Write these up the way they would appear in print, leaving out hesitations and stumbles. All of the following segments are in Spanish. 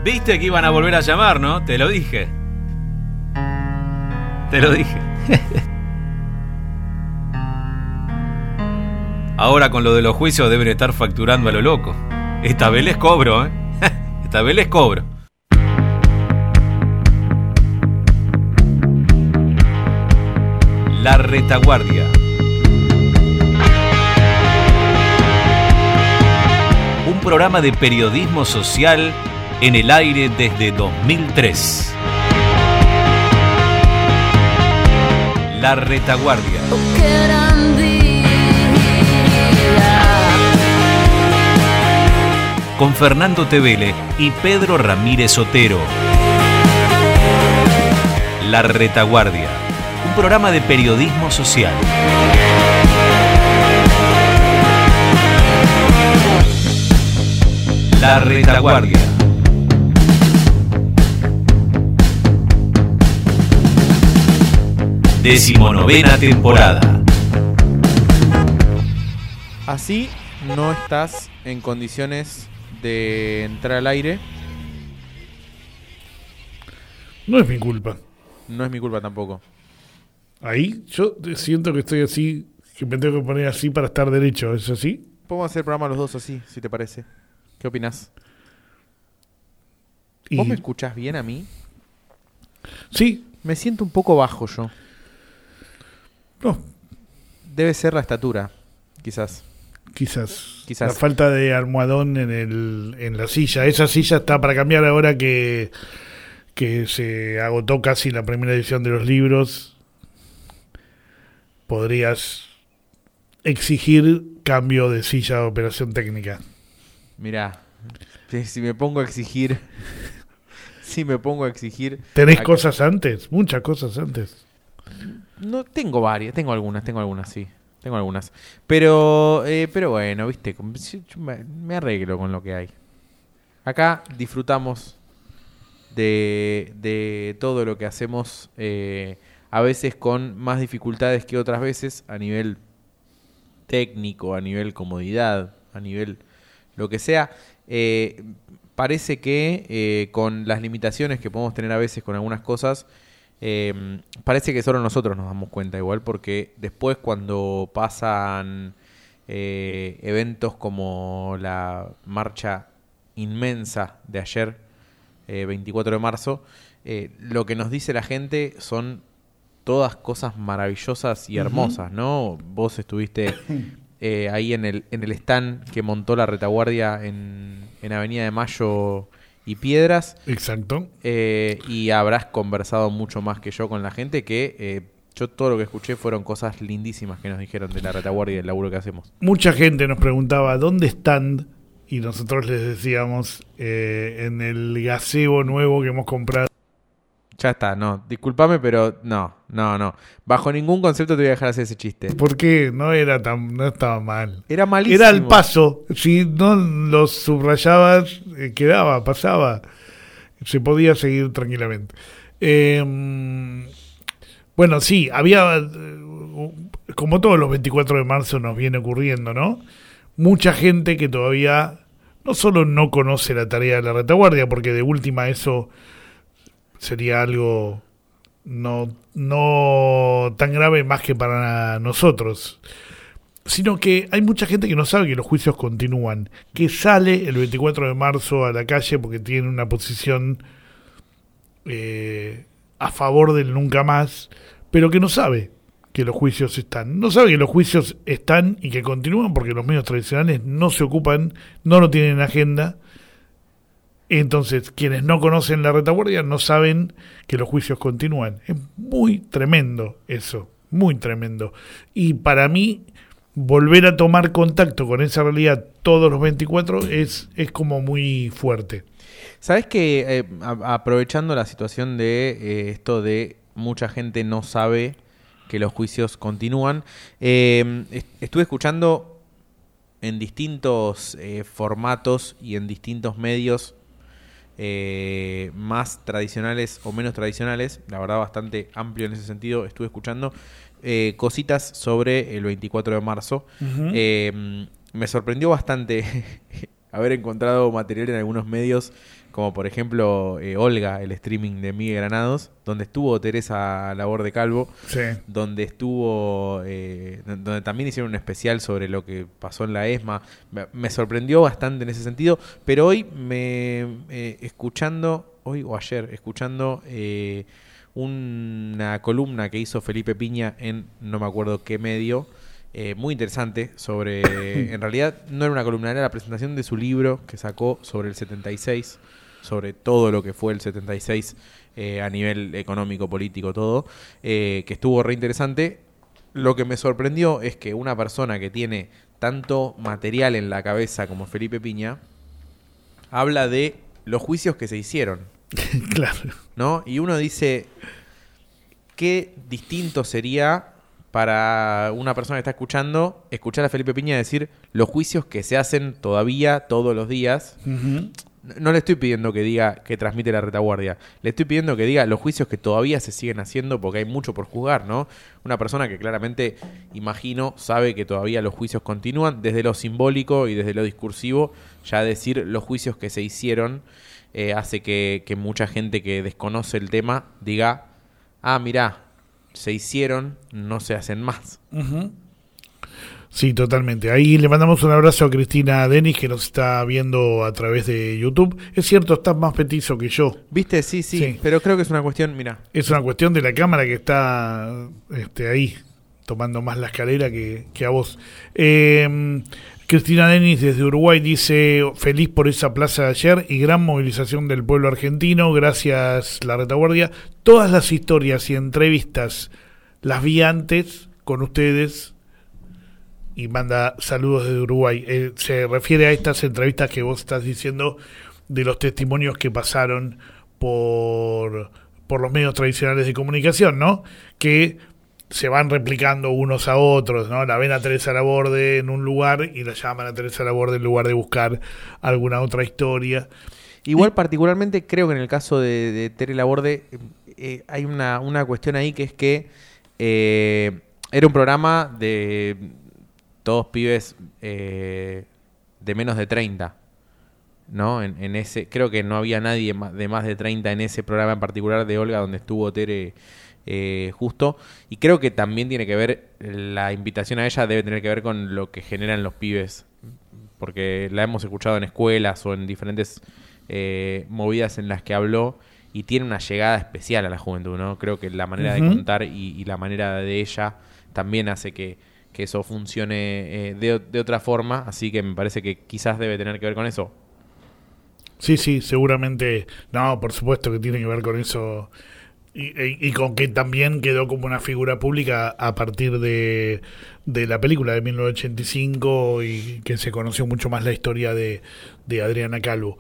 Viste que iban a volver a llamar, ¿no? Te lo dije. Te lo dije. Ahora con lo de los juicios deben estar facturando a lo loco. Esta vez les cobro, ¿eh? Esta vez les cobro. La Retaguardia. Un programa de periodismo social en el aire desde 2003. La Retaguardia. Con Fernando Tevele y Pedro Ramírez Otero. La Retaguardia. Un programa de periodismo social. La Retaguardia. Decimonovena temporada. Así no estás en condiciones de entrar al aire. No es mi culpa. No es mi culpa tampoco. Ahí yo siento que estoy así, que me tengo que poner así para estar derecho, ¿es así? Podemos hacer el programa los dos así, si te parece. ¿Qué opinás? Y... ¿Vos me escuchás bien a mí? Sí. Me siento un poco bajo yo. No. Debe ser la estatura, quizás. Quizás. Quizás. La falta de almohadón en la silla. Esa silla está para cambiar ahora que se agotó casi la primera edición de los libros. Podrías exigir cambio de silla de operación técnica. Mirá, si me pongo a exigir... ¿Tenés cosas antes? Muchas cosas antes. No, tengo varias, tengo algunas, sí. Tengo algunas. Pero bueno, viste, me arreglo con lo que hay. Acá disfrutamos de todo lo que hacemos, a veces con más dificultades que otras veces, a nivel técnico, a nivel comodidad, a nivel lo que sea. Parece que con las limitaciones que podemos tener a veces con algunas cosas, parece que solo nosotros nos damos cuenta igual, porque después cuando pasan eventos como la marcha inmensa de ayer, 24 de marzo, lo que nos dice la gente son todas cosas maravillosas y hermosas, ¿no? Vos estuviste ahí en el stand que montó la Retaguardia en Avenida de Mayo y Piedras. Exacto. Y habrás conversado mucho más que yo con la gente, que yo todo lo que escuché fueron cosas lindísimas que nos dijeron de la Retaguardia y del laburo que hacemos. Mucha gente nos preguntaba ¿dónde están? Y nosotros les decíamos en el gazebo nuevo que hemos comprado. Ya está, no, discúlpame, pero no. Bajo ningún concepto te voy a dejar hacer ese chiste. ¿Por qué? No estaba mal. Era malísimo. Era el paso. Si no lo subrayabas, pasaba. Se podía seguir tranquilamente. Bueno, sí, había, como todos los 24 de marzo nos viene ocurriendo, ¿no? Mucha gente que todavía no solo no conoce la tarea de la Retaguardia, porque de última eso sería algo no tan grave más que para nosotros, sino que hay mucha gente que no sabe que los juicios continúan, que sale el 24 de marzo a la calle porque tiene una posición a favor del nunca más, pero que no sabe que los juicios están. No sabe que los juicios están y que continúan porque los medios tradicionales no se ocupan, no lo tienen en agenda. Entonces, quienes no conocen la Retaguardia no saben que los juicios continúan. Es muy tremendo eso, muy tremendo. Y para mí, volver a tomar contacto con esa realidad todos los 24 es como muy fuerte. ¿Sabés que aprovechando la situación de esto de mucha gente no sabe que los juicios continúan, estuve escuchando en distintos formatos y en distintos medios, más tradicionales o menos tradicionales, la verdad bastante amplio en ese sentido, estuve escuchando cositas sobre el 24 de marzo. Uh-huh. Me sorprendió bastante haber encontrado material en algunos medios, como por ejemplo Olga, el streaming de Miguel Granados, donde estuvo Teresa Laborde Calvo, Sí. donde estuvo, donde también hicieron un especial sobre lo que pasó en la ESMA. Me sorprendió bastante en ese sentido, pero hoy hoy o ayer, escuchando una columna que hizo Felipe Piña en no me acuerdo qué medio, muy interesante, sobre, en realidad no era una columna, era la presentación de su libro que sacó sobre el 76, sobre todo lo que fue el 76 a nivel económico, político, todo, que estuvo re interesante. Lo que me sorprendió es que una persona que tiene tanto material en la cabeza como Felipe Piña habla de los juicios que se hicieron, Claro. ¿no? Y uno dice, qué distinto sería para una persona que está escuchar a Felipe Piña decir los juicios que se hacen todavía todos los días. Ujú. No le estoy pidiendo que diga que transmite la retaguardia. Le estoy pidiendo que diga los juicios que todavía se siguen haciendo porque hay mucho por juzgar, ¿no? Una persona que claramente, imagino, sabe que todavía los juicios continúan desde lo simbólico y desde lo discursivo. Ya decir los juicios que se hicieron hace que mucha gente que desconoce el tema diga, ah, mirá, se hicieron, no se hacen más. Ujú. Sí, totalmente. Ahí le mandamos un abrazo a Cristina Denis, que nos está viendo a través de YouTube. Es cierto, estás más petizo que yo. ¿Viste? Sí, Sí. pero creo que es una cuestión, mirá. Es una cuestión de la cámara que está ahí, tomando más la escalera que a vos. Cristina Denis desde Uruguay dice, feliz por esa plaza de ayer y gran movilización del pueblo argentino. Gracias, La Retaguardia. Todas las historias y entrevistas las vi antes con ustedes. Y manda saludos desde Uruguay. Se refiere a estas entrevistas que vos estás diciendo de los testimonios que pasaron por los medios tradicionales de comunicación, ¿no? Que se van replicando unos a otros, ¿no? La ven a Teresa Laborde en un lugar y la llaman a Teresa Laborde en lugar de buscar alguna otra historia. Igual particularmente creo que en el caso de Tere Laborde hay una cuestión ahí que es que era un programa de todos pibes de menos de 30, ¿no? En ese, creo que no había nadie de más de 30 en ese programa en particular de Olga donde estuvo Tere justo, y creo que también tiene que ver, la invitación a ella debe tener que ver con lo que generan los pibes, porque la hemos escuchado en escuelas o en diferentes movidas en las que habló y tiene una llegada especial a la juventud, ¿no? Creo que la manera de contar y la manera de ella también hace que eso funcione de otra forma, así que me parece que quizás debe tener que ver con eso. Sí, seguramente. No, por supuesto que tiene que ver con eso. Y con que también quedó como una figura pública a partir de la película de 1985 y que se conoció mucho más la historia de Adriana Calvo.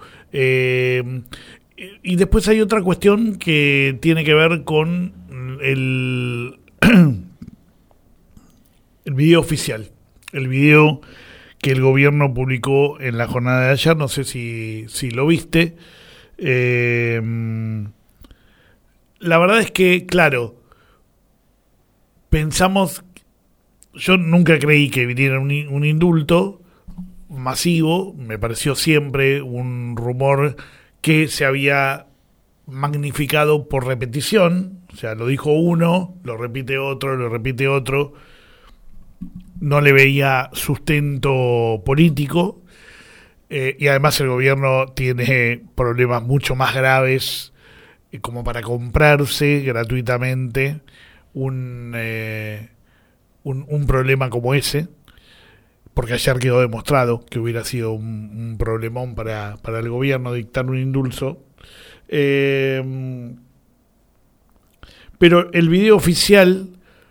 Y después hay otra cuestión que tiene que ver con el video oficial. El video que el gobierno publicó en la jornada de ayer, no sé si lo viste. La verdad es que, claro, pensamos, yo nunca creí que viniera un indulto masivo, me pareció siempre un rumor que se había magnificado por repetición, o sea, lo dijo uno, lo repite otro, no le veía sustento político, y además el gobierno tiene problemas mucho más graves como para comprarse gratuitamente un problema como ese, porque ayer quedó demostrado que hubiera sido un problemón para el gobierno dictar un indulto. Pero el video oficial,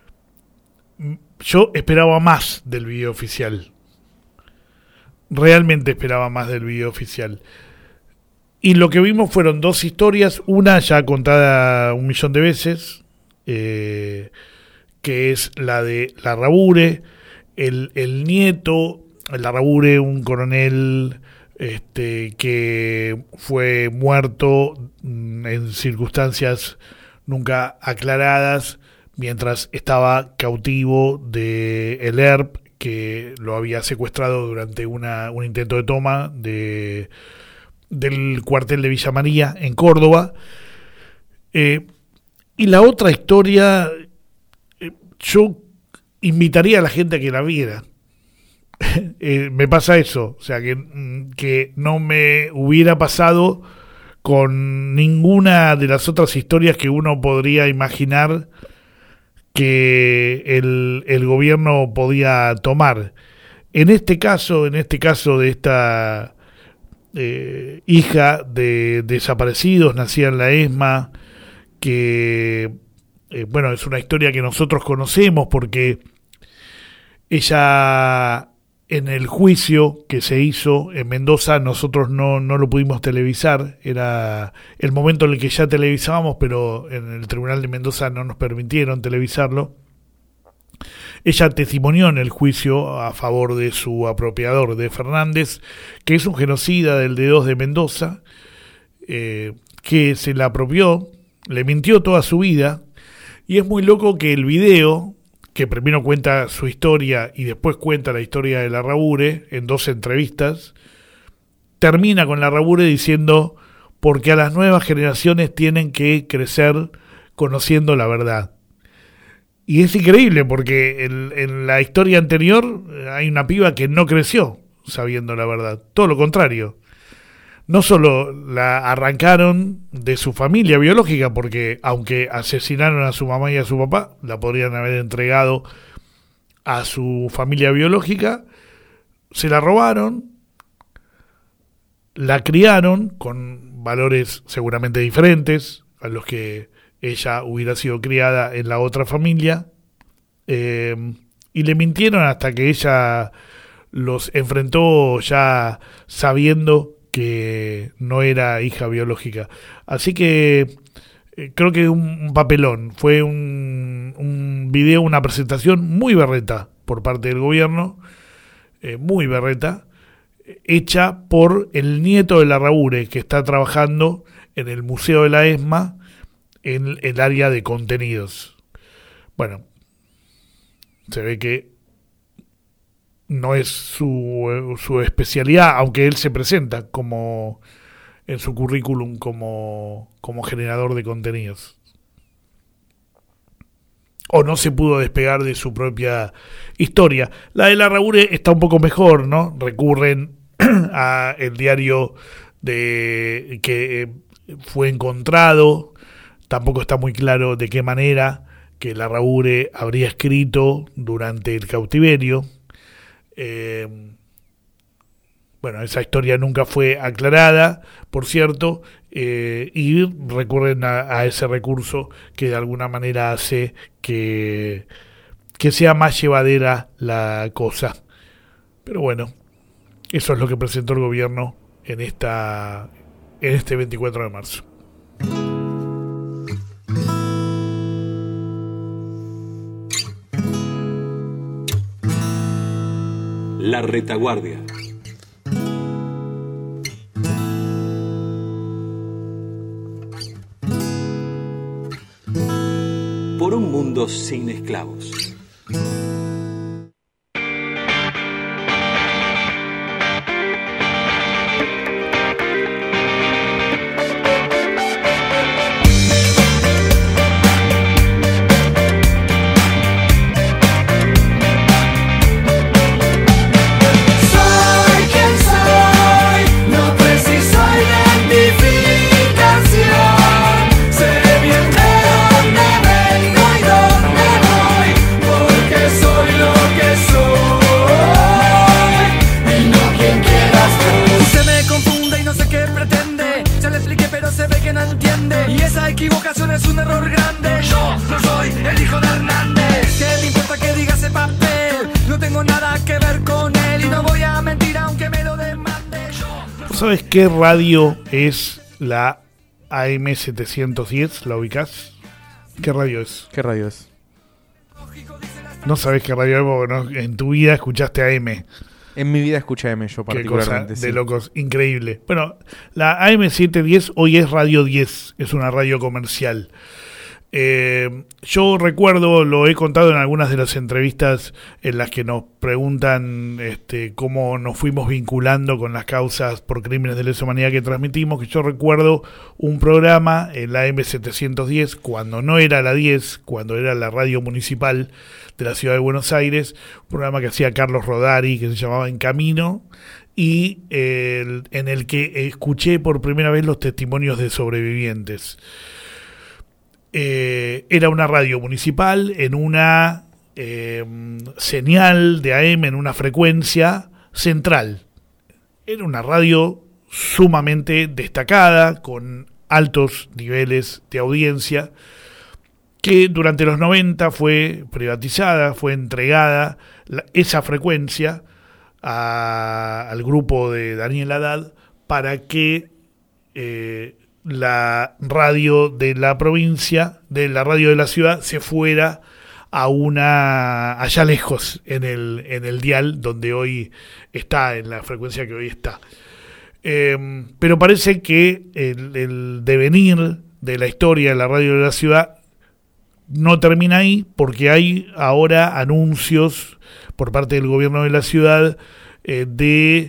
yo esperaba más del video oficial. Realmente esperaba más del video oficial. Y lo que vimos fueron dos historias, una ya contada 1.000.000 de veces, que es la de Larrabure, el nieto, Larrabure, un coronel que fue muerto en circunstancias nunca aclaradas mientras estaba cautivo de el ERP, que lo había secuestrado durante un intento de toma del cuartel de Villa María en Córdoba. Y la otra historia, yo invitaría a la gente a que la viera. Me pasa eso, o sea, que no me hubiera pasado con ninguna de las otras historias que uno podría imaginar que el gobierno podía tomar. En este caso de esta hija de desaparecidos, nacida en la ESMA, que bueno, es una historia que nosotros conocemos porque ella, en el juicio que se hizo en Mendoza, nosotros no lo pudimos televisar. Era el momento en el que ya televisábamos, pero en el tribunal de Mendoza no nos permitieron televisarlo. Ella testimonió en el juicio a favor de su apropiador, de Fernández, que es un genocida del D2 de Mendoza, que se la apropió, le mintió toda su vida, y es muy loco que el video, que primero cuenta su historia y después cuenta la historia de Larrabure en 2 entrevistas, termina con Larrabure diciendo: porque a las nuevas generaciones tienen que crecer conociendo la verdad. Y es increíble porque en la historia anterior hay una piba que no creció sabiendo la verdad, todo lo contrario. No solo la arrancaron de su familia biológica, porque aunque asesinaron a su mamá y a su papá, la podrían haber entregado a su familia biológica, se la robaron, la criaron con valores seguramente diferentes a los que ella hubiera sido criada en la otra familia, y le mintieron hasta que ella los enfrentó ya sabiendo que no era hija biológica. Así que creo que un papelón. Fue un video, una presentación muy berreta por parte del gobierno, muy berreta, hecha por el nieto de Larrabure, que está trabajando en el Museo de la ESMA en el área de contenidos. Bueno, se ve que no es su especialidad, aunque él se presenta como en su currículum como generador de contenidos. O no se pudo despegar de su propia historia. La de Larrabure está un poco mejor, ¿no? Recurren a el diario de que fue encontrado. Tampoco está muy claro de qué manera que Larrabure habría escrito durante el cautiverio. Bueno, esa historia nunca fue aclarada, por cierto, y recurren a ese recurso que de alguna manera hace que sea más llevadera la cosa. Pero bueno, eso es lo que presentó el gobierno en este 24 de marzo. La retaguardia. Por un mundo sin esclavos. ¿Sabes qué radio es la AM710? ¿La ubicás? ¿Qué radio es? ¿Qué radio es? No sabés qué radio es porque no, en tu vida escuchaste AM. En mi vida escuché AM yo particularmente. Qué cosa de locos, increíble. Bueno, la AM710 hoy es Radio 10, es una radio comercial. Yo recuerdo, lo he contado en algunas de las entrevistas en las que nos preguntan cómo nos fuimos vinculando con las causas por crímenes de lesa humanidad que transmitimos, que yo recuerdo un programa en la M710, cuando no era la 10, cuando era la radio municipal de la ciudad de Buenos Aires, un programa que hacía Carlos Rodari, que se llamaba En Camino, y en el que escuché por primera vez los testimonios de sobrevivientes. Era una radio municipal en una señal de AM, en una frecuencia central. Era una radio sumamente destacada, con altos niveles de audiencia, que durante los 90 fue privatizada, fue entregada esa frecuencia al grupo de Daniel Haddad para que la radio de la provincia, de la radio de la ciudad, se fuera a allá lejos en el dial donde hoy está, en la frecuencia que hoy está. Pero parece que el devenir de la historia de la radio de la ciudad no termina ahí, porque hay ahora anuncios por parte del gobierno de la ciudad de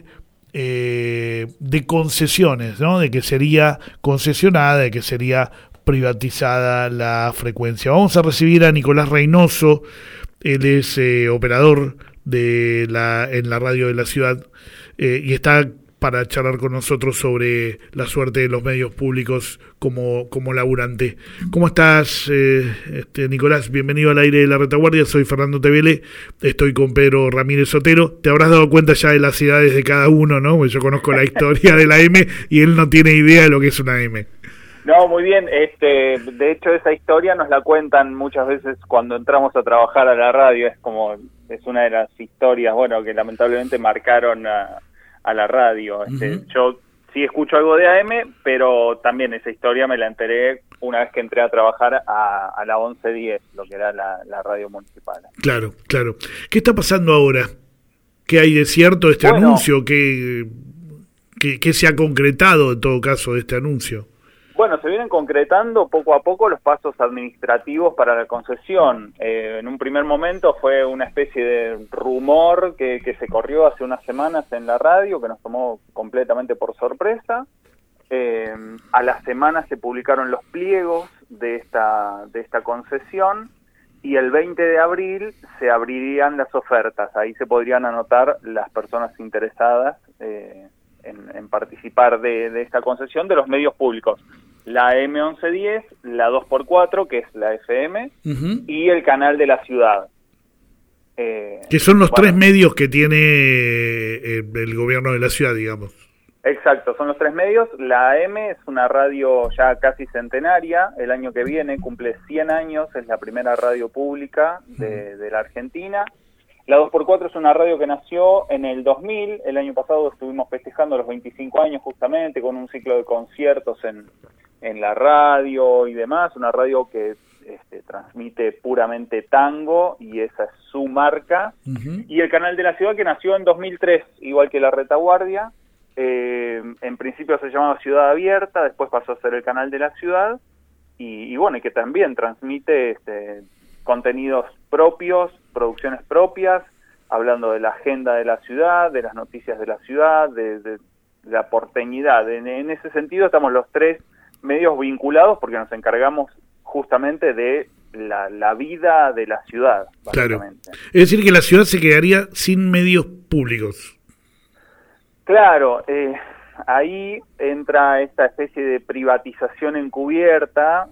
concesiones, ¿no? De que sería concesionada, de que sería privatizada la frecuencia. Vamos a recibir a Nicolás Reynoso, él es operador en la radio de la ciudad y está para charlar con nosotros sobre la suerte de los medios públicos como laburante. ¿Cómo estás, Nicolás? Bienvenido al aire de La Retaguardia. Soy Fernando Tevele, estoy con Pedro Ramírez Otero. Te habrás dado cuenta ya de las edades de cada uno, ¿no? Porque yo conozco la historia de la M y él no tiene idea de lo que es una M. No, muy bien. De hecho, esa historia nos la cuentan muchas veces cuando entramos a trabajar a la radio. Es una de las historias, bueno, que lamentablemente marcaron a la radio. Yo sí escucho algo de AM, pero también esa historia me la enteré una vez que entré a trabajar a la 1110, lo que era la radio municipal. Claro, claro. ¿Qué está pasando ahora? ¿Qué hay de cierto de este anuncio? ¿Qué se ha concretado en todo caso de este anuncio? Bueno, se vienen concretando poco a poco los pasos administrativos para la concesión. En un primer momento fue una especie de rumor que se corrió hace unas semanas en la radio, que nos tomó completamente por sorpresa. A la semana se publicaron los pliegos de esta concesión y el 20 de abril se abrirían las ofertas. Ahí se podrían anotar las personas interesadas en participar de esta concesión de los medios públicos. La M1110, la 2x4, que es la FM, y el canal de la ciudad. Que son los tres medios que tiene el gobierno de la ciudad, digamos. Exacto, son los tres medios. La M es una radio ya casi centenaria. El año que viene cumple 100 años, es la primera radio pública de la Argentina. La 2x4 es una radio que nació en el 2000, el año pasado estuvimos festejando los 25 años justamente con un ciclo de conciertos en la radio y demás, una radio que transmite puramente tango y esa es su marca, y el canal de la ciudad que nació en 2003, igual que La Retaguardia, en principio se llamaba Ciudad Abierta, después pasó a ser el canal de la ciudad, y bueno, y que también transmite contenidos propios, producciones propias, hablando de la agenda de la ciudad, de las noticias de la ciudad, de la porteñidad. En ese sentido estamos los tres medios vinculados porque nos encargamos justamente de la vida de la ciudad, básicamente. Claro. Es decir, que la ciudad se quedaría sin medios públicos. Claro, ahí entra esta especie de privatización encubierta,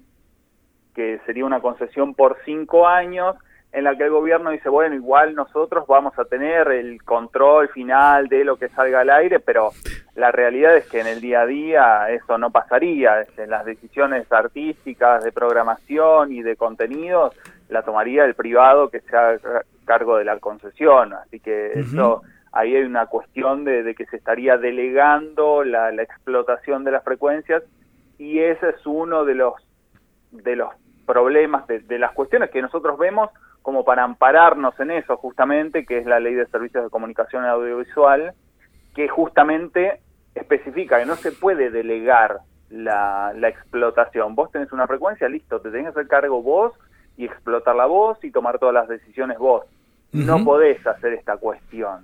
que sería una concesión por 5 años, en la que el gobierno dice, bueno, igual nosotros vamos a tener el control final de lo que salga al aire, pero la realidad es que en el día a día eso no pasaría. Las decisiones artísticas, de programación y de contenidos, la tomaría el privado que se haga cargo de la concesión. Así que eso, ahí hay una cuestión de que se estaría delegando la explotación de las frecuencias, y ese es uno de los problemas, de las cuestiones que nosotros vemos como para ampararnos en eso justamente, que es la Ley de Servicios de Comunicación Audiovisual, que justamente especifica que no se puede delegar la explotación. Vos tenés una frecuencia, listo, te tenés que hacer cargo vos y explotarla vos y tomar todas las decisiones vos. No podés hacer esta cuestión.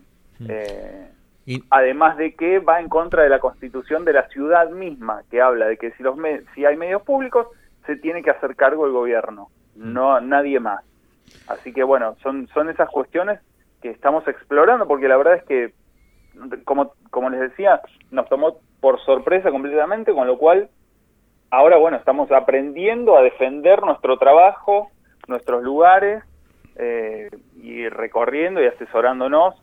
Además de que va en contra de la Constitución de la ciudad misma, que habla de que si hay medios públicos, se tiene que hacer cargo el gobierno, no nadie más. Así que bueno, son esas cuestiones que estamos explorando, porque la verdad es que, como les decía, nos tomó por sorpresa completamente, con lo cual ahora, bueno, estamos aprendiendo a defender nuestro trabajo, nuestros lugares, y recorriendo y asesorándonos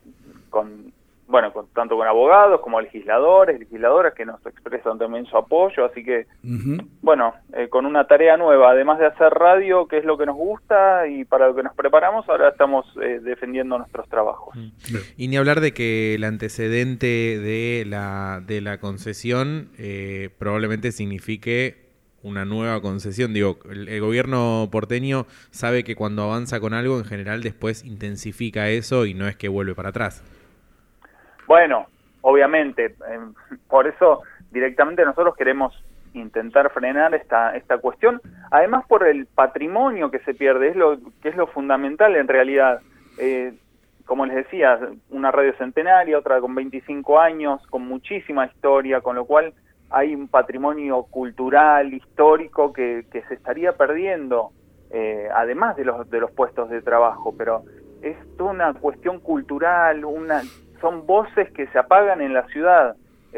tanto con abogados como legisladoras que nos expresan también su apoyo, así que, con una tarea nueva, además de hacer radio, que es lo que nos gusta y para lo que nos preparamos, ahora estamos defendiendo nuestros trabajos. Y ni hablar de que el antecedente de la concesión probablemente signifique una nueva concesión. Digo, el gobierno porteño sabe que cuando avanza con algo, en general después intensifica eso y no es que vuelve para atrás. Bueno, obviamente, por eso directamente nosotros queremos intentar frenar esta cuestión, además por el patrimonio que se pierde, es lo fundamental en realidad. Como les decía, una radio centenaria, otra con 25 años, con muchísima historia, con lo cual hay un patrimonio cultural, histórico que se estaría perdiendo, además de los puestos de trabajo, pero es toda una cuestión cultural, son voces que se apagan en la ciudad.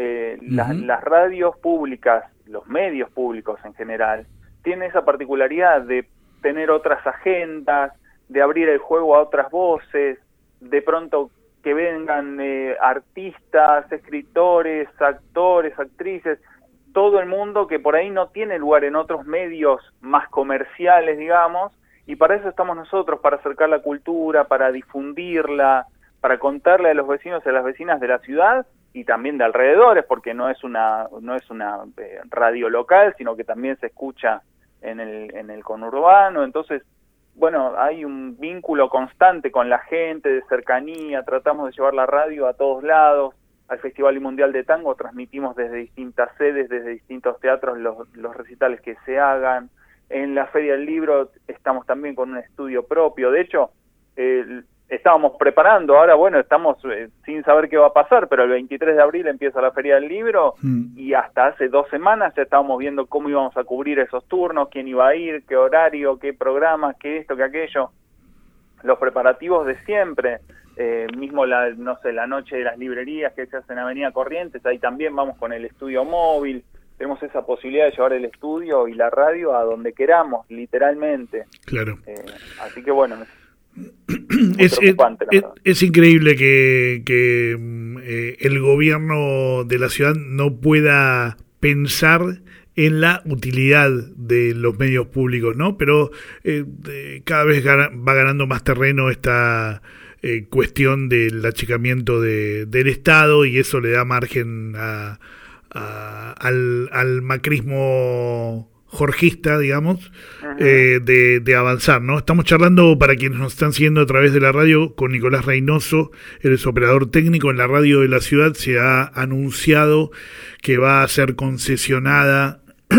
Las radios públicas, los medios públicos en general, tienen esa particularidad de tener otras agendas, de abrir el juego a otras voces, de pronto que vengan artistas, escritores, actores, actrices, todo el mundo que por ahí no tiene lugar en otros medios más comerciales, digamos, y para eso estamos nosotros, para acercar la cultura, para difundirla, para contarle a los vecinos y a las vecinas de la ciudad y también de alrededores, porque no es una radio local, sino que también se escucha en el conurbano. Entonces, bueno, hay un vínculo constante con la gente, de cercanía, tratamos de llevar la radio a todos lados. Al Festival Mundial de Tango transmitimos desde distintas sedes, desde distintos teatros los recitales que se hagan. En la Feria del Libro estamos también con un estudio propio. De hecho, estábamos preparando, ahora bueno, estamos sin saber qué va a pasar, pero el 23 de abril empieza la Feria del Libro y hasta hace 2 semanas ya estábamos viendo cómo íbamos a cubrir esos turnos, quién iba a ir, qué horario, qué programa, qué esto, qué aquello. Los preparativos de siempre, mismo la noche de las librerías que se hace en Avenida Corrientes, ahí también vamos con el estudio móvil, tenemos esa posibilidad de llevar el estudio y la radio a donde queramos, literalmente. Claro. Así que bueno, es increíble que el gobierno de la ciudad no pueda pensar en la utilidad de los medios públicos, ¿no? Pero cada vez va ganando más terreno esta cuestión del achicamiento del Estado, y eso le da margen al macrismo jorgista, digamos, de avanzar, ¿no? Estamos charlando, para quienes nos están siguiendo a través de la radio, con Nicolás Reynoso, él es operador técnico en la radio de la ciudad. Se ha anunciado que va a ser concesionada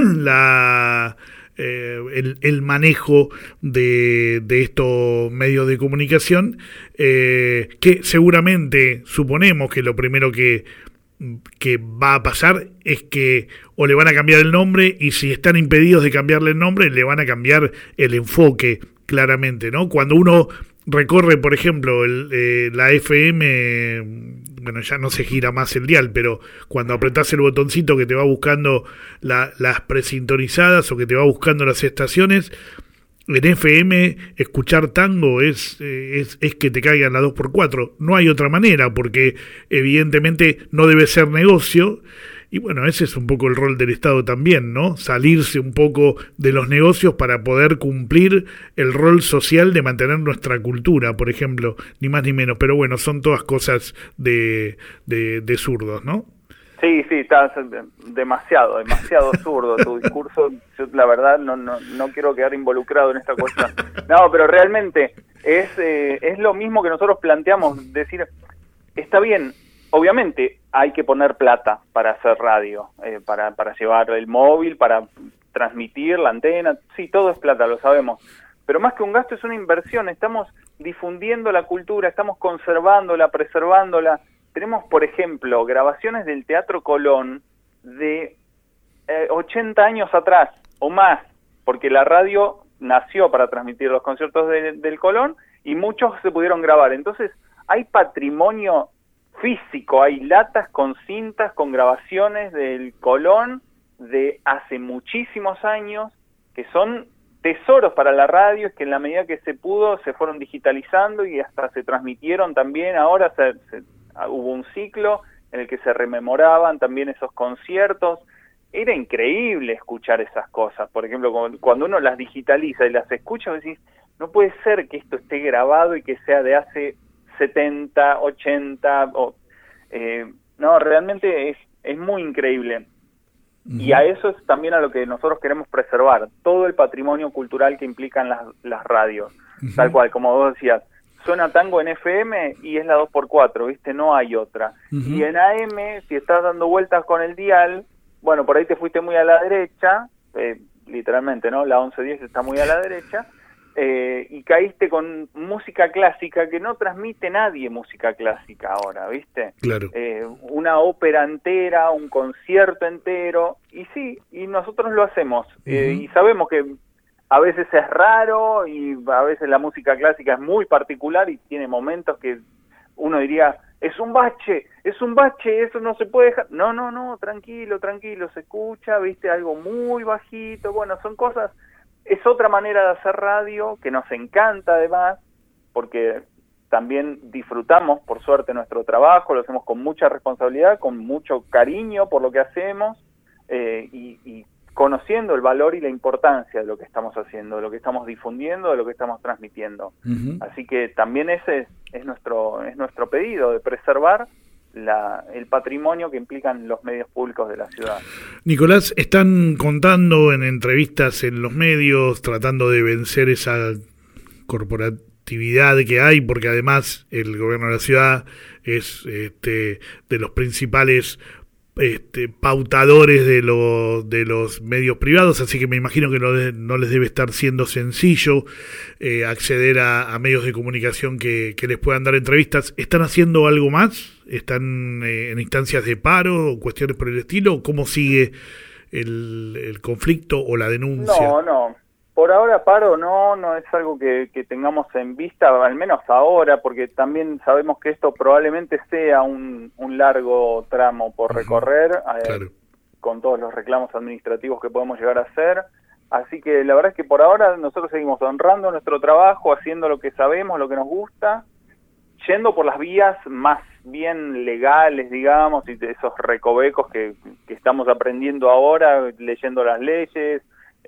el manejo de estos medios de comunicación, que seguramente, suponemos que lo primero que va a pasar es que o le van a cambiar el nombre, y si están impedidos de cambiarle el nombre, le van a cambiar el enfoque, claramente, ¿no? Cuando uno recorre, por ejemplo, la FM, bueno, ya no se gira más el dial, pero cuando apretás el botoncito que te va buscando las presintonizadas o que te va buscando las estaciones, en FM escuchar tango es que te caigan las 2x4. No hay otra manera, porque evidentemente no debe ser negocio. Y bueno, ese es un poco el rol del Estado también, ¿no? Salirse un poco de los negocios para poder cumplir el rol social de mantener nuestra cultura, por ejemplo, ni más ni menos. Pero bueno, son todas cosas de zurdos, ¿no? Sí, está demasiado zurdo tu discurso. Yo la verdad no quiero quedar involucrado en esta cuestión. No, pero realmente es lo mismo que nosotros planteamos, decir, está bien, obviamente hay que poner plata para hacer radio, para llevar el móvil, para transmitir la antena, sí, todo es plata, lo sabemos, pero más que un gasto es una inversión, estamos difundiendo la cultura, estamos conservándola, preservándola. Tenemos, por ejemplo, grabaciones del Teatro Colón de 80 años atrás o más, porque la radio nació para transmitir los conciertos del Colón y muchos se pudieron grabar. Entonces, hay patrimonio físico, hay latas con cintas, con grabaciones del Colón de hace muchísimos años, que son tesoros para la radio, es que en la medida que se pudo se fueron digitalizando y hasta se transmitieron también. Ahora hubo un ciclo en el que se rememoraban también esos conciertos. Era increíble escuchar esas cosas. Por ejemplo, cuando uno las digitaliza y las escucha, vos decís, no puede ser que esto esté grabado y que sea de hace 70, 80, no, realmente es muy increíble. Y a eso es también a lo que nosotros queremos preservar, todo el patrimonio cultural que implican las radios. Tal cual, como vos decías, suena tango en FM y es la 2x4, ¿viste? No hay otra. Y en AM, si estás dando vueltas con el dial, bueno, por ahí te fuiste muy a la derecha, literalmente, ¿no? La 1110 está muy a la derecha, y caíste con música clásica, que no transmite nadie música clásica ahora, ¿viste? Claro. Una ópera entera, un concierto entero, y sí, y nosotros lo hacemos, y sabemos que a veces es raro, y a veces la música clásica es muy particular, y tiene momentos que uno diría, es un bache, eso no se puede dejar. No, tranquilo, se escucha, ¿viste? Algo muy bajito, bueno, son cosas. Es otra manera de hacer radio que nos encanta además, porque también disfrutamos, por suerte, nuestro trabajo, lo hacemos con mucha responsabilidad, con mucho cariño por lo que hacemos, y conociendo el valor y la importancia de lo que estamos haciendo, de lo que estamos difundiendo, de lo que estamos transmitiendo. Así que también ese es nuestro pedido, de preservar el patrimonio que implican los medios públicos de la ciudad. Nicolás, están contando en entrevistas en los medios, tratando de vencer esa corporatividad que hay, porque además el gobierno de la ciudad es de los principales pautadores de los medios privados, así que me imagino que no les debe estar siendo sencillo acceder a medios de comunicación que les puedan dar entrevistas. ¿Están haciendo algo más? ¿Están en instancias de paro o cuestiones por el estilo? ¿Cómo sigue el conflicto o la denuncia? No. Por ahora paro no es algo que tengamos en vista, al menos ahora, porque también sabemos que esto probablemente sea un largo tramo por recorrer, claro, con todos los reclamos administrativos que podemos llegar a hacer. Así que la verdad es que por ahora nosotros seguimos honrando nuestro trabajo, haciendo lo que sabemos, lo que nos gusta, yendo por las vías más bien legales, digamos, y de esos recovecos que estamos aprendiendo ahora, leyendo las leyes,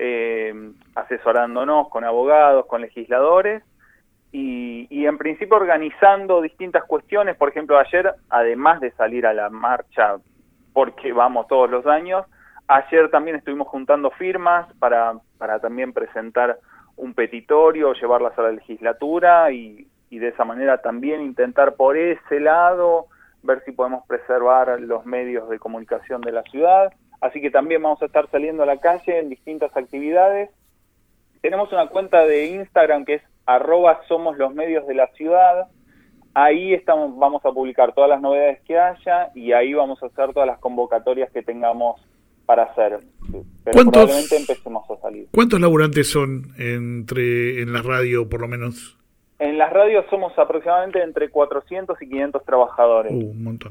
asesorándonos con abogados, con legisladores, y en principio organizando distintas cuestiones. Por ejemplo, ayer, además de salir a la marcha, porque vamos todos los años, ayer también estuvimos juntando firmas para también presentar un petitorio, llevarlas a la legislatura, y de esa manera también intentar por ese lado ver si podemos preservar los medios de comunicación de la ciudad. Así que también vamos a estar saliendo a la calle en distintas actividades. Tenemos una cuenta de Instagram que es @somoslosmediosdelaciudad. Ahí vamos a publicar todas las novedades que haya, y ahí vamos a hacer todas las convocatorias que tengamos para hacer. Pero probablemente empecemos a salir. ¿Cuántos laburantes son en la radio, por lo menos? En las radios somos aproximadamente entre 400 y 500 trabajadores. Un montón.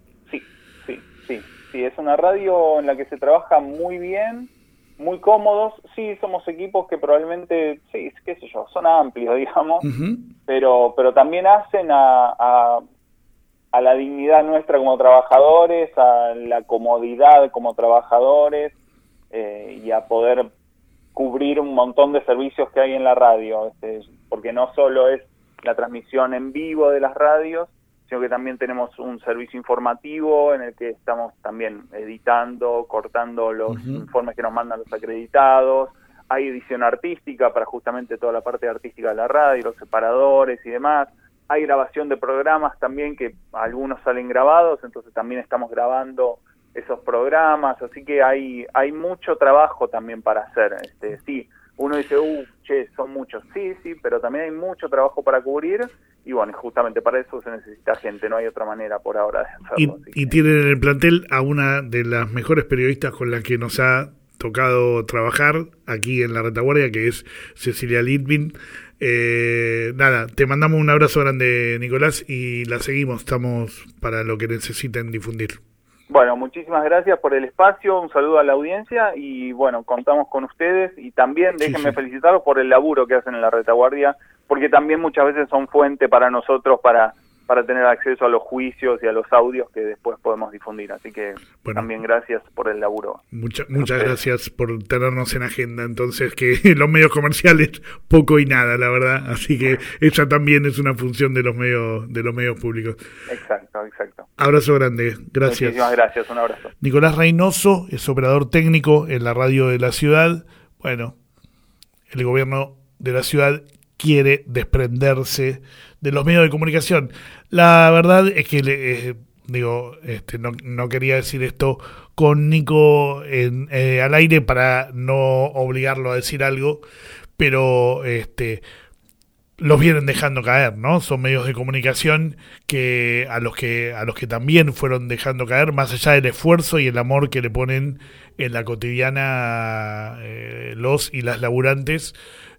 Sí, es una radio en la que se trabaja muy bien, muy cómodos. Sí, somos equipos que probablemente, sí, qué sé yo, son amplios, digamos, pero también hacen a la dignidad nuestra como trabajadores, a la comodidad como trabajadores, y a poder cubrir un montón de servicios que hay en la radio, porque no solo es la transmisión en vivo de las radios, sino que también tenemos un servicio informativo en el que estamos también editando, cortando los informes que nos mandan los acreditados. Hay edición artística para justamente toda la parte artística de la radio, los separadores y demás. hay grabación de programas también, que algunos salen grabados, entonces también estamos grabando esos programas, así que hay mucho trabajo también para hacer. Sí, uno dice, che, son muchos, sí, pero también hay mucho trabajo para cubrir, y bueno, justamente para eso se necesita gente, no hay otra manera por ahora de hacerlo. Y tienen en el plantel a una de las mejores periodistas con la que nos ha tocado trabajar aquí en La Retaguardia, que es Cecilia Litvin. Nada, te mandamos un abrazo grande, Nicolás, y la seguimos, estamos para lo que necesiten difundir. Bueno, muchísimas gracias por el espacio, un saludo a la audiencia y bueno, contamos con ustedes y también déjenme felicitarlos por el laburo que hacen en La Retaguardia, porque también muchas veces son fuente para nosotros para tener acceso a los juicios y a los audios que después podemos difundir, así que también gracias por el laburo. Muchas gracias por tenernos en agenda, entonces, que los medios comerciales poco y nada, la verdad, así que esa también es una función de los medios públicos. Exacto. Abrazo grande, gracias. Muchísimas gracias, un abrazo. Nicolás Reynoso es operador técnico en la radio de la ciudad. Bueno, el gobierno de la ciudad quiere desprenderse de los medios de comunicación. La verdad es que no quería decir esto con Nico al aire para no obligarlo a decir algo, pero los vienen dejando caer, ¿no? Son medios de comunicación que a los que también fueron dejando caer, más allá del esfuerzo y el amor que le ponen en la cotidiana los y las laburantes,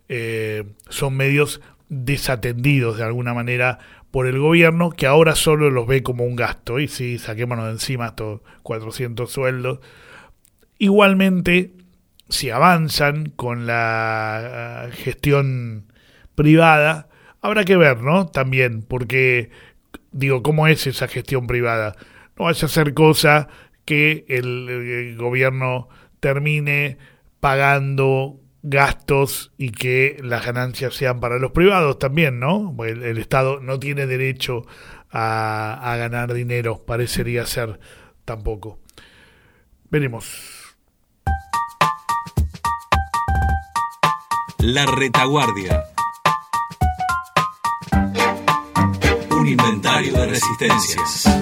son medios desatendidos de alguna manera por el gobierno, que ahora solo los ve como un gasto, y sí, saquémonos de encima estos 400 sueldos. Igualmente, si avanzan con la gestión privada, habrá que ver, ¿no? También, porque, ¿cómo es esa gestión privada? No vaya a ser cosa que el gobierno termine pagando gastos y que las ganancias sean para los privados también, ¿no? El Estado no tiene derecho a ganar dinero, parecería ser tampoco. Veremos. La Retaguardia. Un inventario de resistencias.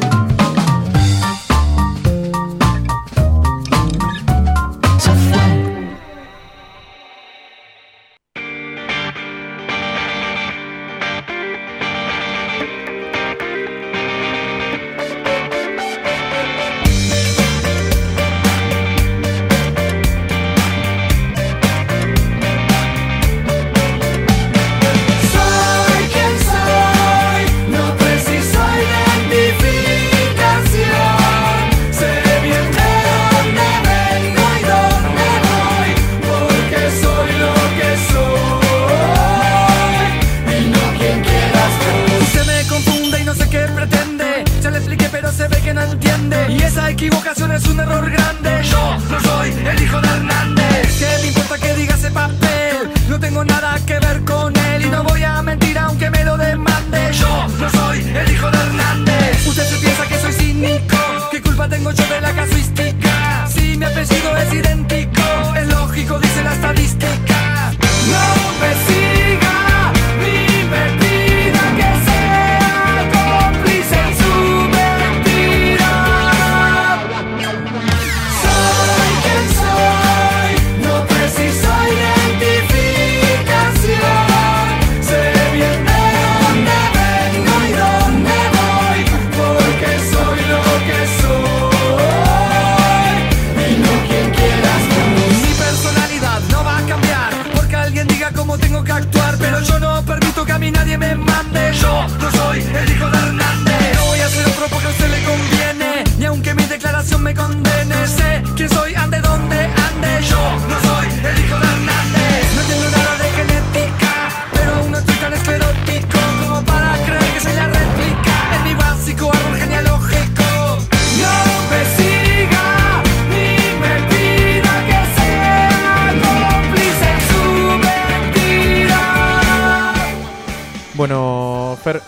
Bueno, Fer,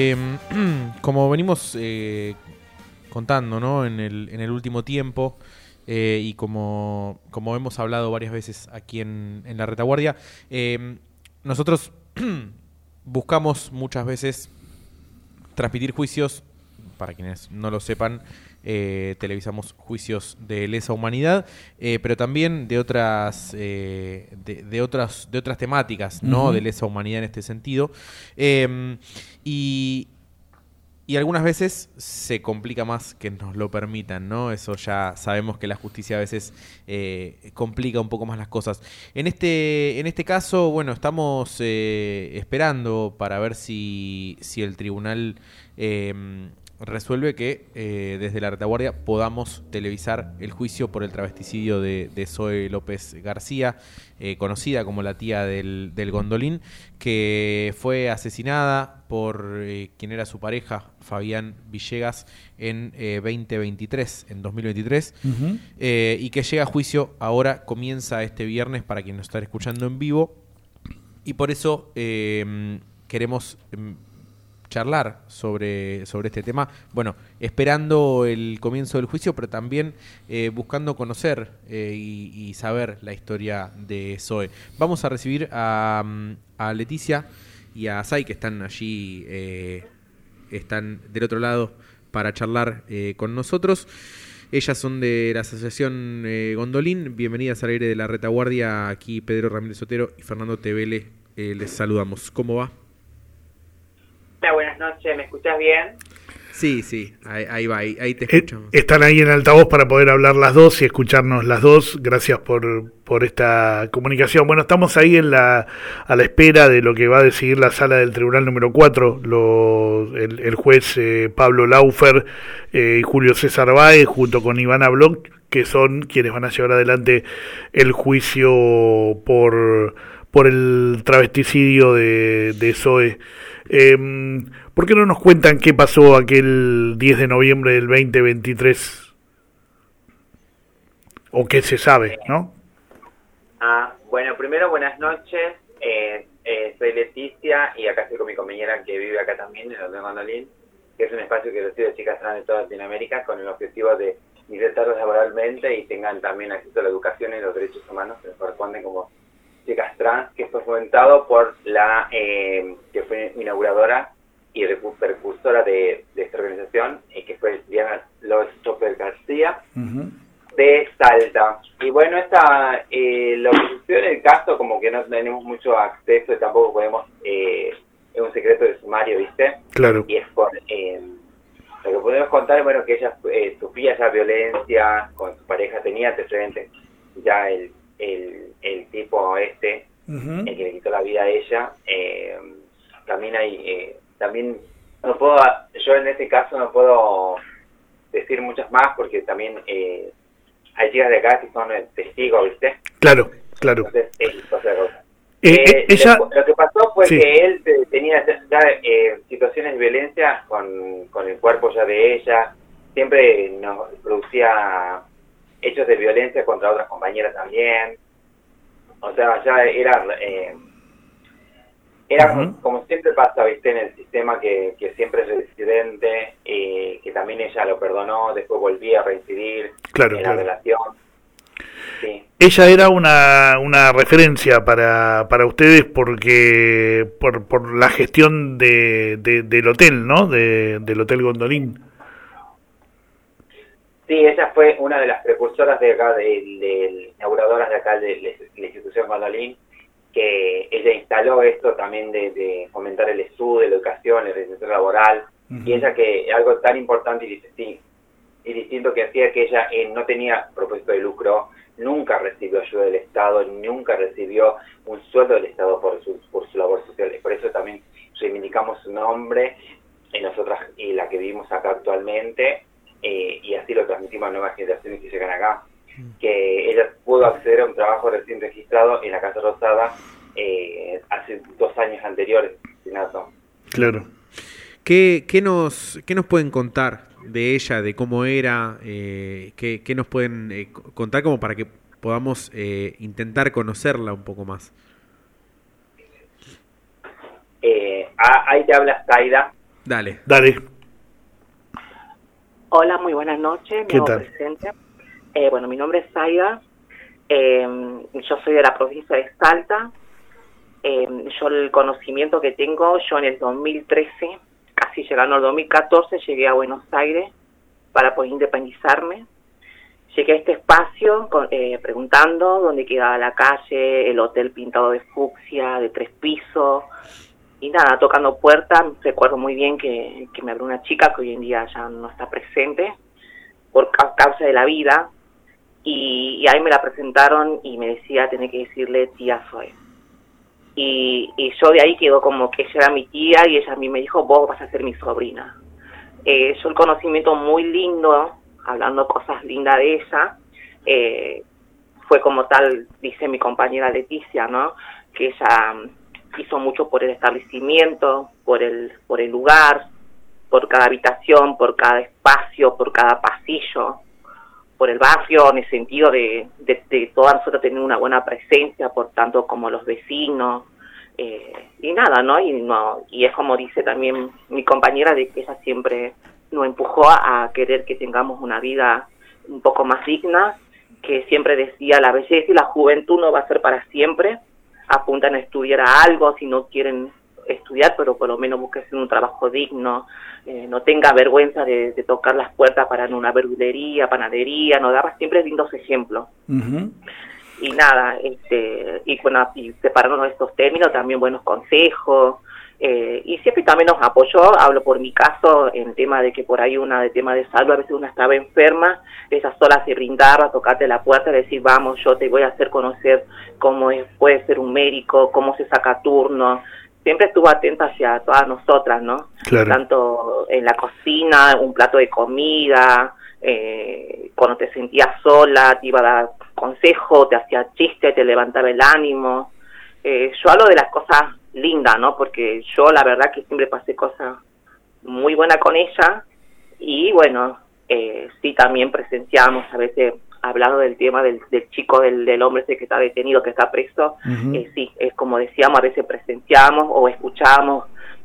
como venimos contando, ¿no? en el último tiempo, y como hemos hablado varias veces aquí en La Retaguardia, nosotros buscamos muchas veces transmitir juicios, para quienes no lo sepan, televisamos juicios de lesa humanidad, pero también de otras de otras temáticas, ¿no? De lesa humanidad en este sentido. Y algunas veces se complica más que nos lo permitan, ¿no? Eso ya sabemos que la justicia a veces complica un poco más las cosas. En este caso, bueno, estamos esperando para ver si el tribunal resuelve que desde la retaguardia podamos televisar el juicio por el travesticidio de Zoe López García, conocida como la tía del Gondolín, que fue asesinada por quien era su pareja, Fabián Villegas, en 2023, y que llega a juicio ahora, comienza este viernes para quien nos está escuchando en vivo, y por eso queremos charlar sobre este tema, bueno, esperando el comienzo del juicio, pero también buscando conocer y saber la historia de Zoe. Vamos a recibir a Leticia y a Sai, que están allí, están del otro lado para charlar con nosotros. Ellas son de la asociación Gondolín. Bienvenidas al aire de la retaguardia. Aquí Pedro Ramírez Otero y Fernando Tevele. Les saludamos. ¿Cómo va? Hola, buenas noches, ¿me escuchás bien? Sí, ahí va, ahí te escuchamos. Están ahí en altavoz para poder hablar las dos y escucharnos las dos. Gracias por esta comunicación. Bueno, estamos ahí a la espera de lo que va a decidir la sala del Tribunal número 4, el juez Pablo Laufer y Julio César Báez, junto con Ivana Bloch, que son quienes van a llevar adelante el juicio por el travesticidio de Zoe. ¿Por qué no nos cuentan qué pasó aquel 10 de noviembre del 2023? ¿O qué se sabe, no? Bueno, primero buenas noches. Soy Leticia y acá estoy con mi compañera que vive acá también, en el Hotel Gondolín, que es un espacio que recibe chicas trans de toda Latinoamérica con el objetivo de insertarlos laboralmente y tengan también acceso a la educación y los derechos humanos que les corresponden como chicas trans, que fue fomentado por la que fue inauguradora y precursora de esta organización, que fue Diana López García, de Salta. Y bueno, lo que sucedió en el caso, como que no tenemos mucho acceso y tampoco podemos, es un secreto de sumario, ¿viste? Claro. Y es por, lo que podemos contar es, bueno, que ella sufría ya violencia con su pareja, tenía antecedentes, ya el tipo el que le quitó la vida a ella. También hay, también no puedo, yo en este caso no puedo decir muchas más porque también hay chicas de acá que son testigos, ¿viste? Claro. Entonces, ella... Lo que pasó fue sí, que él tenía ya situaciones de violencia con el cuerpo ya de ella, siempre nos producía hechos de violencia contra otras compañeras también. O sea, ya era como siempre pasa, ¿viste? En el sistema que siempre es reincidente, que también ella lo perdonó, después volvía a reincidir en la relación. Sí. Ella era una referencia para ustedes porque por la gestión del hotel, ¿no? Del Hotel Gondolín. Sí, ella fue una de las precursoras de acá, inauguradoras de acá de la institución Gondolín, que ella instaló esto también de fomentar el estudio, la educación, la reinserción laboral, y ella que algo tan importante y distinto que hacía, que ella no tenía propósito de lucro, nunca recibió ayuda del Estado, nunca recibió un sueldo del Estado por su labor social, y por eso también reivindicamos su nombre en nosotras y la que vivimos acá actualmente, y así lo transmitimos a nuevas generaciones que llegan acá, que ella pudo acceder a un trabajo recién registrado en la Casa Rosada hace 2 años anteriores. Claro. ¿Qué nos pueden contar de ella, de cómo era? ¿Qué nos pueden contar como para que podamos intentar conocerla un poco más? Ahí te habla Zaida. Dale. Hola, muy buenas noches. ¿Qué tal? Presente. Bueno, mi nombre es Zaida. Yo soy de la provincia de Salta. Yo el conocimiento que tengo, yo en el 2013 casi llegando al 2014, llegué a Buenos Aires para poder independizarme. Llegué a este espacio preguntando dónde quedaba la calle, el hotel pintado de fucsia, de 3 pisos, y nada, tocando puertas. Recuerdo muy bien que me abrió una chica que hoy en día ya no está presente por causa de la vida, y ahí me la presentaron y me decía, tenés que decirle tía Zoe. Y yo de ahí quedó como que ella era mi tía y ella a mí me dijo, vos vas a ser mi sobrina. Yo el conocimiento muy lindo, hablando cosas lindas de ella, fue como tal, dice mi compañera Leticia, ¿no? Que ella hizo mucho por el establecimiento, por el lugar, por cada habitación, por cada espacio, por cada pasillo, por el barrio, en el sentido de todas nosotros tener una buena presencia, por tanto como los vecinos, y nada, ¿no? Y es como dice también mi compañera, de que ella siempre nos empujó a querer que tengamos una vida un poco más digna, que siempre decía, la belleza y la juventud no va a ser para siempre, apuntan a estudiar a algo, si no quieren estudiar, pero por lo menos busquen un trabajo digno, no tenga vergüenza de tocar las puertas para en una verdulería, panadería, nos daba siempre lindos ejemplos. Ujú. Y nada, y bueno, y separarnos de estos términos, también buenos consejos, y siempre también nos apoyó. Hablo por mi caso, en tema de que por ahí de tema de salud, a veces una estaba enferma, ella sola se brindaba, tocarte la puerta y decir, vamos, yo te voy a hacer conocer cómo puede ser un médico, cómo se saca turno. Siempre estuvo atenta hacia todas nosotras, ¿no? Claro. Tanto en la cocina, un plato de comida, cuando te sentías sola, te iba a dar consejo, te hacía chiste, te levantaba el ánimo. Yo hablo de las cosas lindas, ¿no? Porque yo la verdad que siempre pasé cosas muy buenas con ella, y bueno, sí, también presenciamos a veces, hablando del tema del chico, del hombre ese que está detenido, que está preso. Uh-huh. Sí, es como decíamos, a veces presenciamos o escuchamos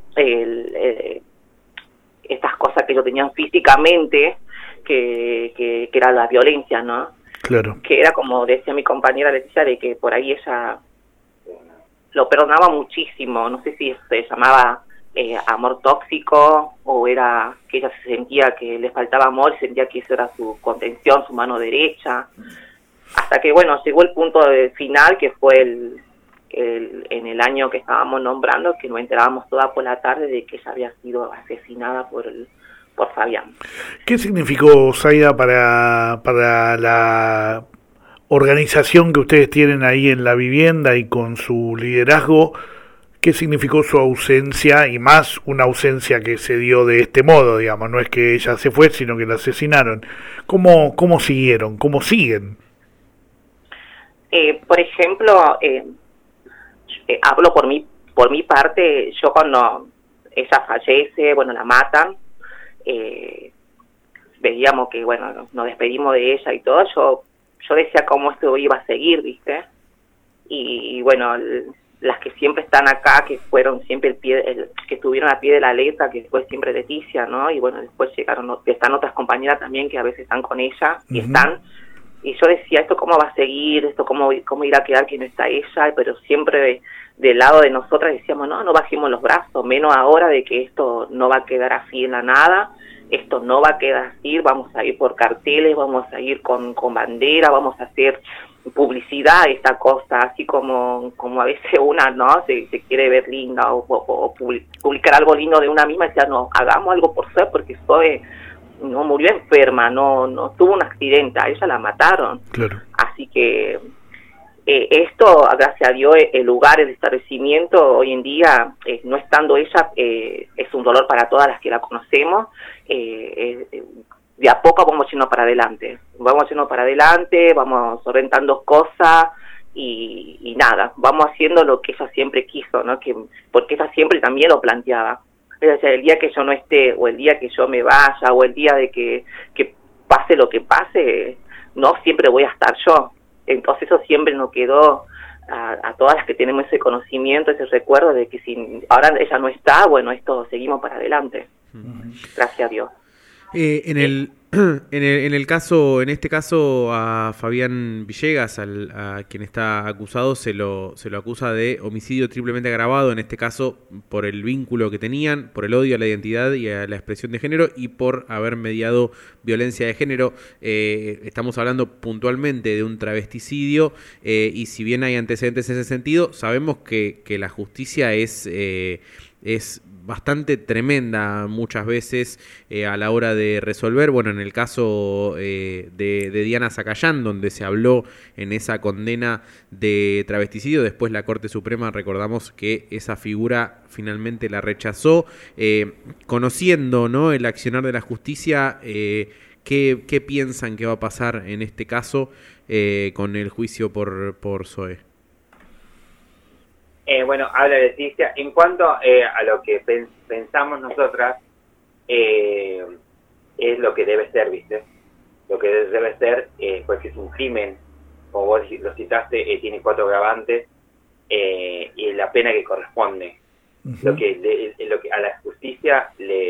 estas cosas que ellos tenían físicamente, que era la violencia, ¿no? Claro. Que era como decía mi compañera Leticia, de que por ahí ella lo perdonaba muchísimo, no sé si se llamaba amor tóxico, o era que ella se sentía que le faltaba amor y sentía que eso era su contención, su mano derecha, hasta que bueno, llegó el punto final, que fue en el año que estábamos nombrando, que nos enterábamos toda por la tarde de que ella había sido asesinada por Fabián. ¿Qué significó, Zaida, para la organización que ustedes tienen ahí en la vivienda y con su liderazgo? ¿Qué significó su ausencia, y más una ausencia que se dio de este modo, digamos? No es que ella se fue, sino que la asesinaron. ¿Cómo siguieron? ¿Cómo siguen? Por ejemplo, hablo por mi parte. Yo cuando ella fallece, bueno, la matan, veíamos que, bueno, nos despedimos de ella y todo. Yo decía cómo esto iba a seguir, ¿viste? Y bueno, las que siempre están acá, que fueron siempre que estuvieron a pie de la letra, que fue siempre Leticia, ¿no? Y bueno, después están otras compañeras también que a veces están con ella, y están, y yo decía, ¿esto cómo va a seguir? ¿Esto cómo irá a quedar que no está ella? Pero siempre del lado de nosotras decíamos, no bajemos los brazos, menos ahora, de que esto no va a quedar así en la nada, esto no va a quedar así, vamos a ir por carteles, vamos a ir con bandera, vamos a hacer publicidad, esta cosa, así como a veces una, ¿no? se quiere ver linda, o publicar algo lindo de una misma, y decía, no, hagamos algo por Zoe, porque Zoe no murió enferma, no tuvo un accidente, a ella la mataron. Claro. Así que esto, gracias a Dios, el lugar, el establecimiento, hoy en día, no estando ella, es un dolor para todas las que la conocemos. De a poco vamos yendo para adelante, vamos solventando cosas, y nada, vamos haciendo lo que ella siempre quiso, ¿no? Porque ella siempre también lo planteaba. Es decir, el día que yo no esté, o el día que yo me vaya, o el día de que pase lo que pase, no siempre voy a estar yo. Entonces eso siempre nos quedó a todas las que tenemos ese conocimiento, ese recuerdo de que si ahora ella no está, bueno, esto seguimos para adelante. Gracias a Dios. En este caso, a Fabián Villegas, a quien está acusado, se lo acusa de homicidio triplemente agravado, en este caso por el vínculo que tenían, por el odio a la identidad y a la expresión de género y por haber mediado violencia de género. Estamos hablando puntualmente de un travesticidio y si bien hay antecedentes en ese sentido, sabemos que la justicia es bastante tremenda muchas veces a la hora de resolver. Bueno, en el caso de Diana Zacayán, donde se habló en esa condena de travesticidio, después la Corte Suprema, recordamos que esa figura finalmente la rechazó. Conociendo, ¿no?, el accionar de la justicia, ¿qué piensan que va a pasar en este caso con el juicio por Zoe? Bueno, habla de Leticia. En cuanto a lo que pensamos nosotras, es lo que debe ser, ¿viste? Lo que debe ser, pues que es un crimen, como vos lo citaste, tiene 4 agravantes, y la pena que corresponde. Uh-huh. Lo que a la justicia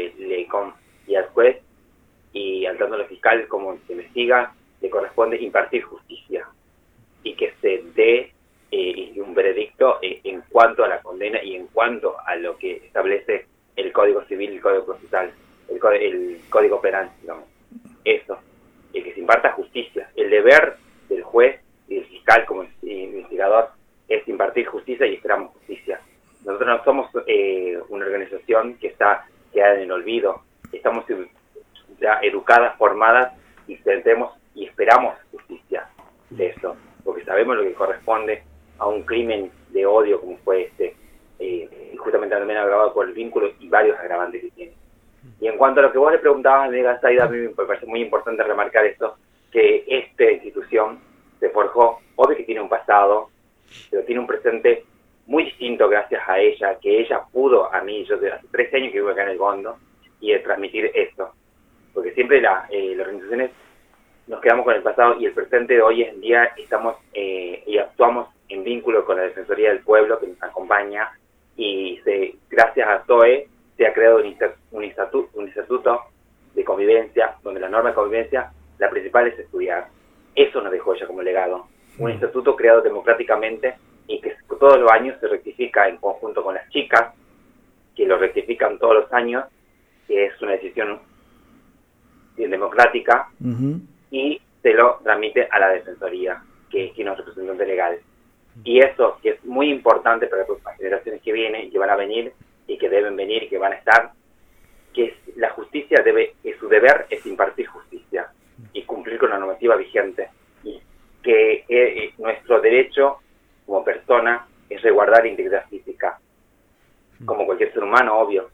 y al juez y al tanto del fiscal, como se investiga, le corresponde impartir justicia y que se dé un veredicto en cuanto a la condena y en cuanto a lo que establece el Código Civil y el Código Procesal, el Código Penal, digamos. Eso, que se imparta justicia. El deber del juez y del fiscal como investigador es impartir justicia y esperamos justicia. Nosotros no somos una organización que está quedada en el olvido. Estamos ya educadas, formadas y tendremos y esperamos justicia de eso, porque sabemos lo que corresponde a un crimen de odio como fue justamente también agravado por el vínculo y varios agravantes que tiene. Y en cuanto a lo que vos le preguntabas, amiga Zaida, a mí me parece muy importante remarcar esto, que esta institución se forjó, obvio que tiene un pasado, pero tiene un presente muy distinto gracias a ella, que ella pudo a mí, yo hace 13 años que vivo acá en el Gondo, y de transmitir esto. Porque siempre las organizaciones nos quedamos con el pasado y el presente de hoy en día estamos y actuamos en vínculo con la Defensoría del Pueblo que nos acompaña y gracias a Zoe se ha creado un instituto de convivencia donde la norma de convivencia, la principal es estudiar. Eso nos dejó ella como legado. Un instituto creado democráticamente y que todos los años se rectifica en conjunto con las chicas, que lo rectifican todos los años, que es una decisión bien democrática. Uh-huh. Y se lo transmite a la Defensoría, que es nuestro representante legal. Y eso, que es muy importante para las generaciones que vienen, que van a venir, y que deben venir, y que van a estar, que la justicia que su deber es impartir justicia, y cumplir con la normativa vigente. Y que nuestro derecho, como persona, es resguardar la integridad física, como cualquier ser humano, obvio.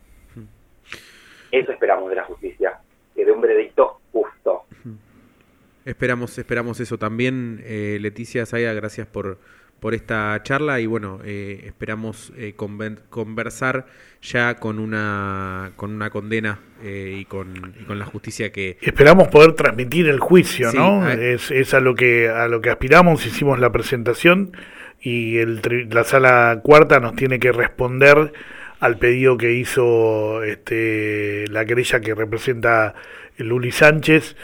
Eso esperamos de la justicia, que dé un veredicto justo. Esperamos eso también, Leticia Zaida, gracias por esta charla y bueno, esperamos conversar ya con una condena y con la justicia que... Esperamos poder transmitir el juicio, sí, ¿no? Es a lo que aspiramos, hicimos la presentación y la Sala Cuarta nos tiene que responder al pedido que hizo la querella que representa Luli Sánchez,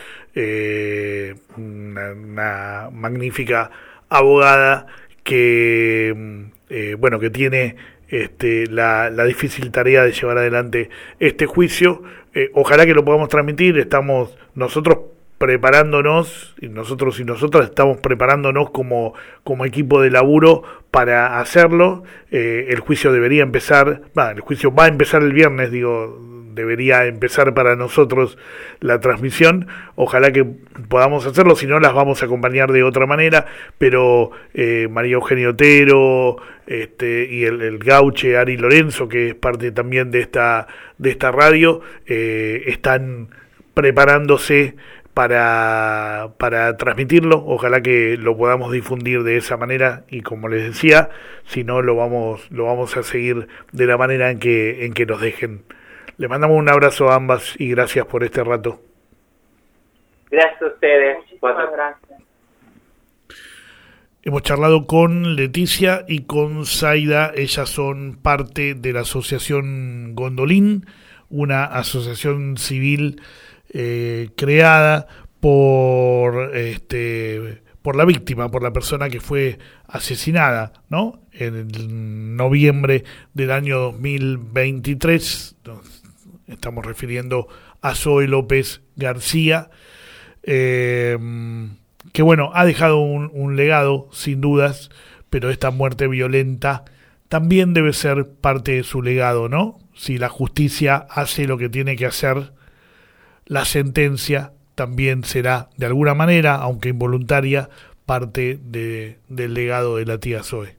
una magnífica abogada que que tiene la difícil tarea de llevar adelante este juicio. Ojalá que lo podamos transmitir. Estamos nosotros preparándonos, y nosotros y nosotras estamos preparándonos como equipo de laburo para hacerlo. El juicio debería empezar, el juicio va a empezar el viernes, debería empezar para nosotros la transmisión. Ojalá que podamos hacerlo, si no las vamos a acompañar de otra manera, pero María Eugenia Otero y el gauche Ari Lorenzo, que es parte también de esta radio, están preparándose para transmitirlo. Ojalá que lo podamos difundir de esa manera y, como les decía, si no lo vamos a seguir de la manera en que nos dejen. Le mandamos un abrazo a ambas y gracias por este rato. Gracias a ustedes. Muchas gracias. Hemos charlado con Leticia y con Zaida. Ellas son parte de la Asociación Gondolín, una asociación civil creada por la víctima, por la persona que fue asesinada, ¿no? En noviembre del año 2023, nos estamos refiriendo a Zoe López García, que bueno, ha dejado un legado, sin dudas, pero esta muerte violenta también debe ser parte de su legado, ¿no? Si la justicia hace lo que tiene que hacer, la sentencia también será, de alguna manera, aunque involuntaria, parte del legado de la tía Zoe.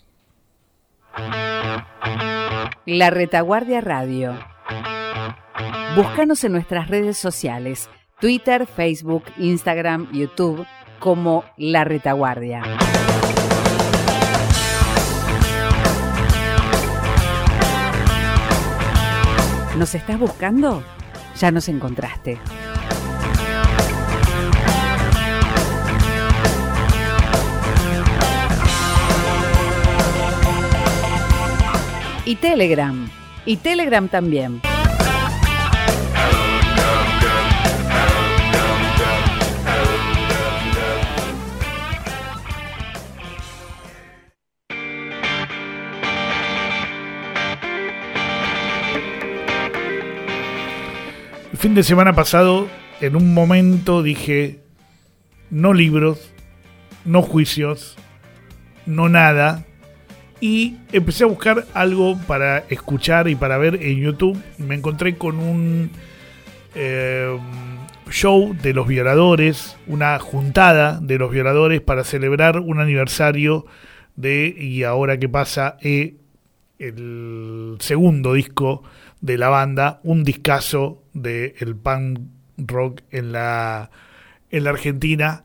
La Retaguardia Radio. Búscanos en nuestras redes sociales, Twitter, Facebook, Instagram, YouTube, como La Retaguardia. ¿Nos estás buscando? Ya nos encontraste. Y Telegram también. El fin de semana pasado, en un momento dije, no libros, no juicios, no nada. Y empecé a buscar algo para escuchar y para ver en YouTube. Y me encontré con un show de los violadores, una juntada de los violadores para celebrar un aniversario de Y Ahora Qué Pasa, el segundo disco de la banda, un discazo del punk rock en la Argentina.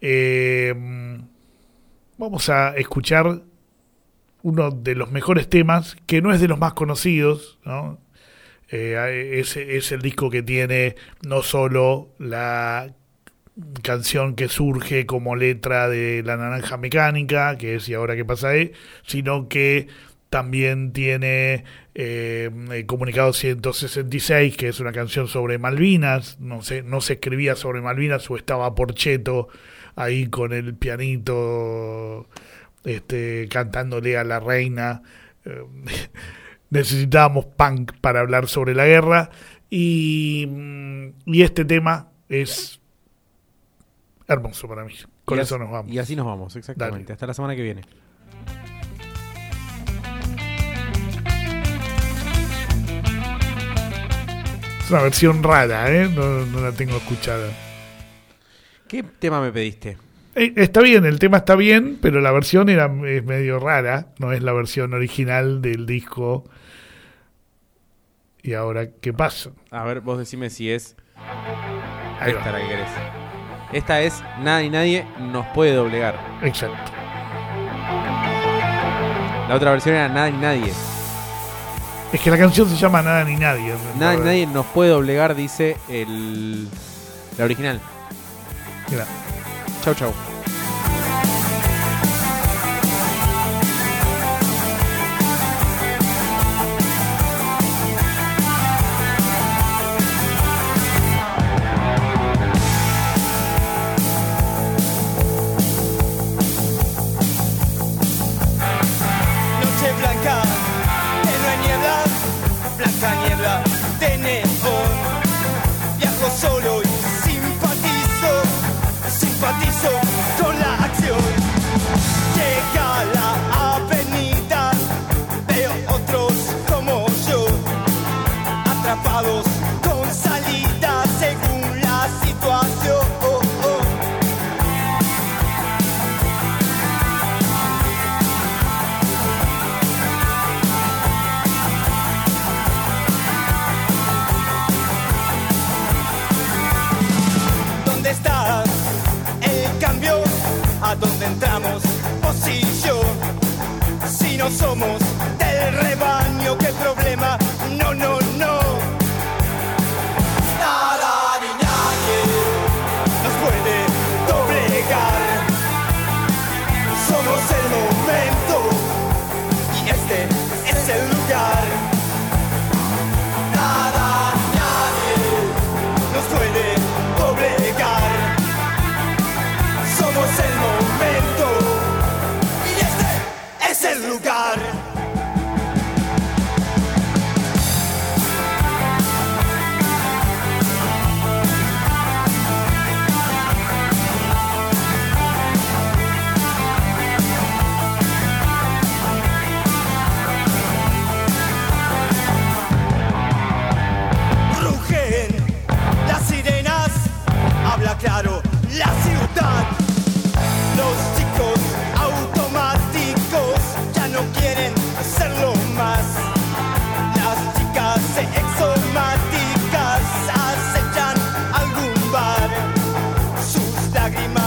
Vamos a escuchar uno de los mejores temas, que no es de los más conocidos, ¿no? Es el disco que tiene no solo la canción que surge como letra de La Naranja Mecánica, que es Y Ahora Qué Pasa, sino que también tiene Comunicado 166, que es una canción sobre Malvinas. No se escribía sobre Malvinas, o estaba Porchetto ahí con el pianito cantándole a la reina. Necesitábamos punk para hablar sobre la guerra, y este tema es hermoso para mí. Con eso nos vamos. Y así nos vamos, exactamente. Dale. Hasta la semana que viene. Es una versión rara, no la tengo escuchada. ¿Qué tema me pediste? Está bien, el tema está bien, pero la versión es medio rara. No es la versión original del disco Y Ahora Qué Pasa. A ver, vos decime si es Ahí esta va. la que querés. Esta es Nada ni Nadie nos puede doblegar. Exacto. La otra versión era Nada ni Nadie. Es que la canción se llama Nada ni Nadie. Nada ni Nadie nos puede doblegar, dice la original. Mira. Chau, chau. Noche blanca, no hay niebla, blanca niebla de neón. Viajo solo y simpatizo lágrima